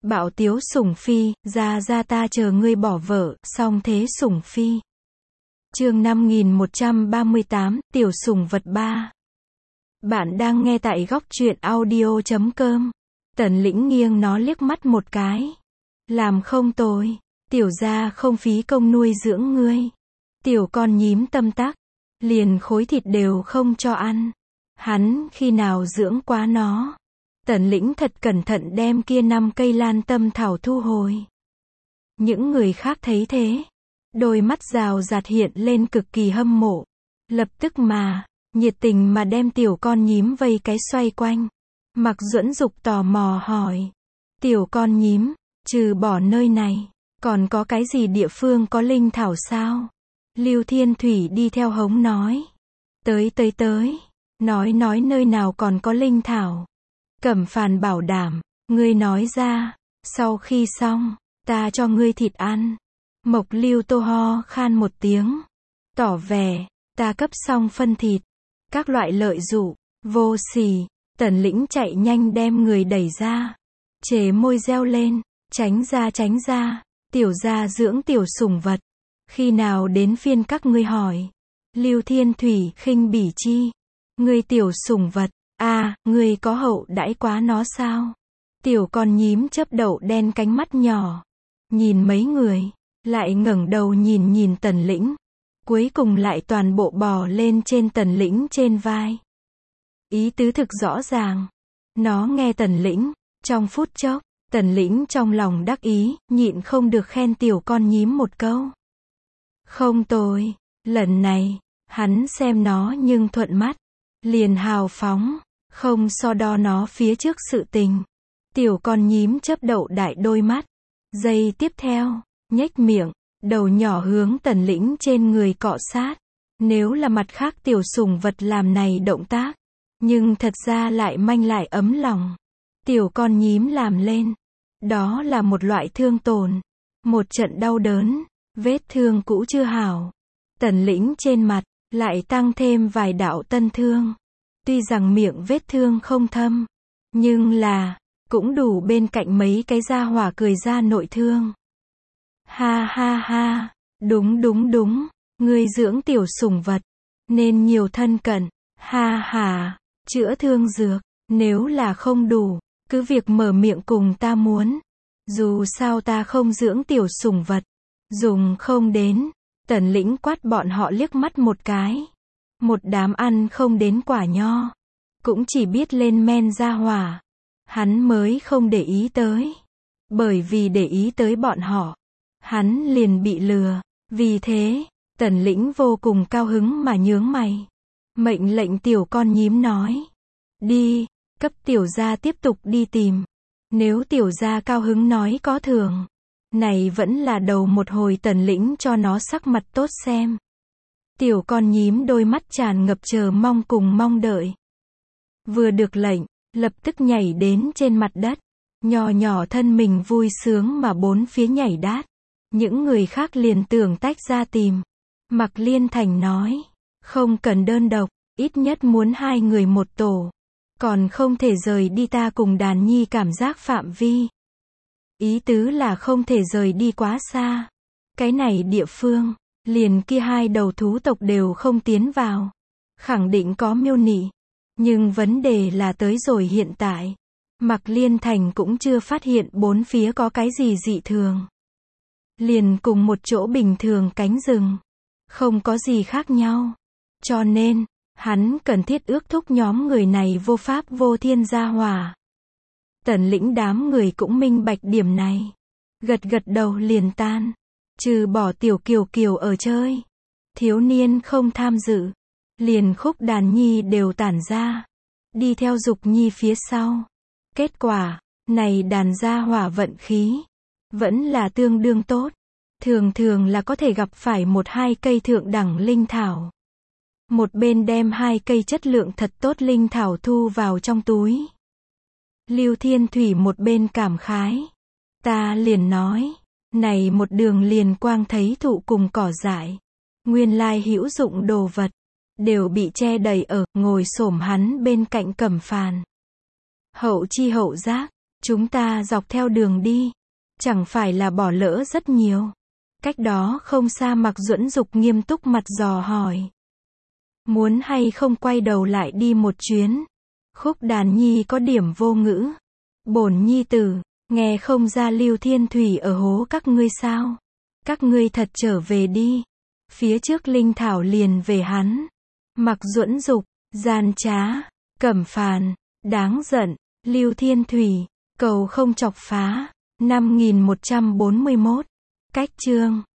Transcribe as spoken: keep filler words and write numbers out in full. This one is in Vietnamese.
Bảo Tiếu Sủng Phi, ra ra ta chờ ngươi bỏ vợ, song thế Sủng Phi. Chương năm nghìn một trăm ba mươi tám, Tiểu Sủng Vật ba. Bạn đang nghe tại góc truyện audio chấm com. Tần Lĩnh nghiêng nó liếc mắt một cái. Làm không tồi, tiểu gia không phí công nuôi dưỡng ngươi. Tiểu con nhím tâm tắc, liền khối thịt đều không cho ăn. Hắn khi nào dưỡng quá nó. Tần Lĩnh thật cẩn thận đem kia năm cây lan tâm thảo thu hồi. Những người khác thấy thế, đôi mắt rào rạt hiện lên cực kỳ hâm mộ. Lập tức mà, nhiệt tình mà đem tiểu con nhím vây cái xoay quanh. Mạc Duẫn Dục tò mò hỏi. Tiểu con nhím, trừ bỏ nơi này, còn có cái gì địa phương có linh thảo sao? Lưu Thiên Thủy đi theo hống nói. Tới tới tới, nói nói nơi nào còn có linh thảo. Cẩm Phàn bảo đảm, ngươi nói ra, sau khi xong, ta cho ngươi thịt ăn. Mộc Lưu Tô ho khan một tiếng, tỏ vẻ, ta cấp xong phân thịt. Các loại lợi dụ, vô sỉ. Tần Lĩnh chạy nhanh đem người đẩy ra. Chế môi reo lên, tránh ra tránh ra, tiểu gia dưỡng tiểu sủng vật. Khi nào đến phiên các ngươi hỏi. Lưu Thiên Thủy khinh bỉ chi. Ngươi tiểu sủng vật, à, ngươi có hậu đãi quá nó sao? Tiểu con nhím chớp đậu đen cánh mắt nhỏ. Nhìn mấy người, lại ngẩng đầu nhìn nhìn Tần Lĩnh. Cuối cùng lại toàn bộ bò lên trên Tần Lĩnh trên vai. Ý tứ thực rõ ràng. Nó nghe Tần Lĩnh, trong phút chốc, Tần Lĩnh trong lòng đắc ý, nhịn không được khen tiểu con nhím một câu. Không tồi, lần này, hắn xem nó nhưng thuận mắt, liền hào phóng, không so đo nó phía trước sự tình. Tiểu con nhím chớp đậu đại đôi mắt, giây tiếp theo, nhếch miệng, đầu nhỏ hướng Tần Lĩnh trên người cọ sát. Nếu là mặt khác tiểu sủng vật làm này động tác, nhưng thật ra lại manh lại ấm lòng. Tiểu con nhím làm lên, đó là một loại thương tổn, một trận đau đớn, vết thương cũ chưa hảo. Tần Lĩnh trên mặt, lại tăng thêm vài đạo tân thương. Tuy rằng miệng vết thương không thâm, nhưng là, cũng đủ bên cạnh mấy cái gia hỏa cười ra nội thương. Ha ha ha, đúng đúng đúng, ngươi dưỡng tiểu sủng vật, nên nhiều thân cận, ha ha, chữa thương dược, nếu là không đủ, cứ việc mở miệng cùng ta muốn. Dù sao ta không dưỡng tiểu sủng vật, dùng không đến. Tần Lĩnh quát bọn họ liếc mắt một cái. Một đám ăn không đến quả nho, cũng chỉ biết lên men ra hỏa. Hắn mới không để ý tới. Bởi vì để ý tới bọn họ, hắn liền bị lừa. Vì thế, Tần Lĩnh vô cùng cao hứng mà nhướng mày. Mệnh lệnh tiểu con nhím nói. Đi, cấp tiểu gia tiếp tục đi tìm. Nếu tiểu gia cao hứng nói có thưởng. Này vẫn là đầu một hồi Tần Lĩnh cho nó sắc mặt tốt xem. Tiểu con nhím đôi mắt tràn ngập chờ mong cùng mong đợi. Vừa được lệnh, lập tức nhảy đến trên mặt đất. Nhỏ nhỏ thân mình vui sướng mà bốn phía nhảy đát. Những người khác liền tưởng tách ra tìm. Mạc Liên Thành nói. Không cần đơn độc, ít nhất muốn hai người một tổ. Còn không thể rời đi ta cùng đàn nhi cảm giác phạm vi. Ý tứ là không thể rời đi quá xa. Cái này địa phương, liền kia hai đầu thú tộc đều không tiến vào. Khẳng định có miêu nị. Nhưng vấn đề là tới rồi hiện tại. Mạc Liên Thành cũng chưa phát hiện bốn phía có cái gì dị thường. Liền cùng một chỗ bình thường cánh rừng. Không có gì khác nhau. Cho nên, hắn cần thiết ước thúc nhóm người này vô pháp vô thiên gia hỏa. Tần Lĩnh đám người cũng minh bạch điểm này. Gật gật đầu liền tan. Trừ bỏ tiểu kiều kiều ở chơi. Thiếu niên không tham dự. Liền khúc đàn nhi đều tản ra. Đi theo Dục Nhi phía sau. Kết quả, này đàn gia hỏa vận khí. Vẫn là tương đương tốt. Thường thường là có thể gặp phải một hai cây thượng đẳng linh thảo. Một bên đem hai cây chất lượng thật tốt linh thảo thu vào trong túi. Lưu Thiên Thủy một bên cảm khái. Ta liền nói, này một đường liền quang thấy thụ cùng cỏ dại. Nguyên lai hữu dụng đồ vật, đều bị che đầy ở, ngồi xổm hắn bên cạnh Cẩm Phàn. Hậu chi hậu giác, Chúng ta dọc theo đường đi. Chẳng phải là bỏ lỡ rất nhiều. Cách đó không xa Mạc Duẫn Dục nghiêm túc mặt dò hỏi. Muốn hay không quay đầu lại đi một chuyến? Khúc Đàn Nhi có điểm vô ngữ. Bổn nhi tử, nghe không ra Lưu Thiên Thủy ở hố các ngươi sao? Các ngươi thật trở về đi. Phía trước Linh Thảo liền về hắn. Mạc Duẫn Dục, gian trá, Cẩm Phàn, đáng giận, Lưu Thiên Thủy, cầu không chọc phá. năm nghìn một trăm bốn mươi mốt. Cách chương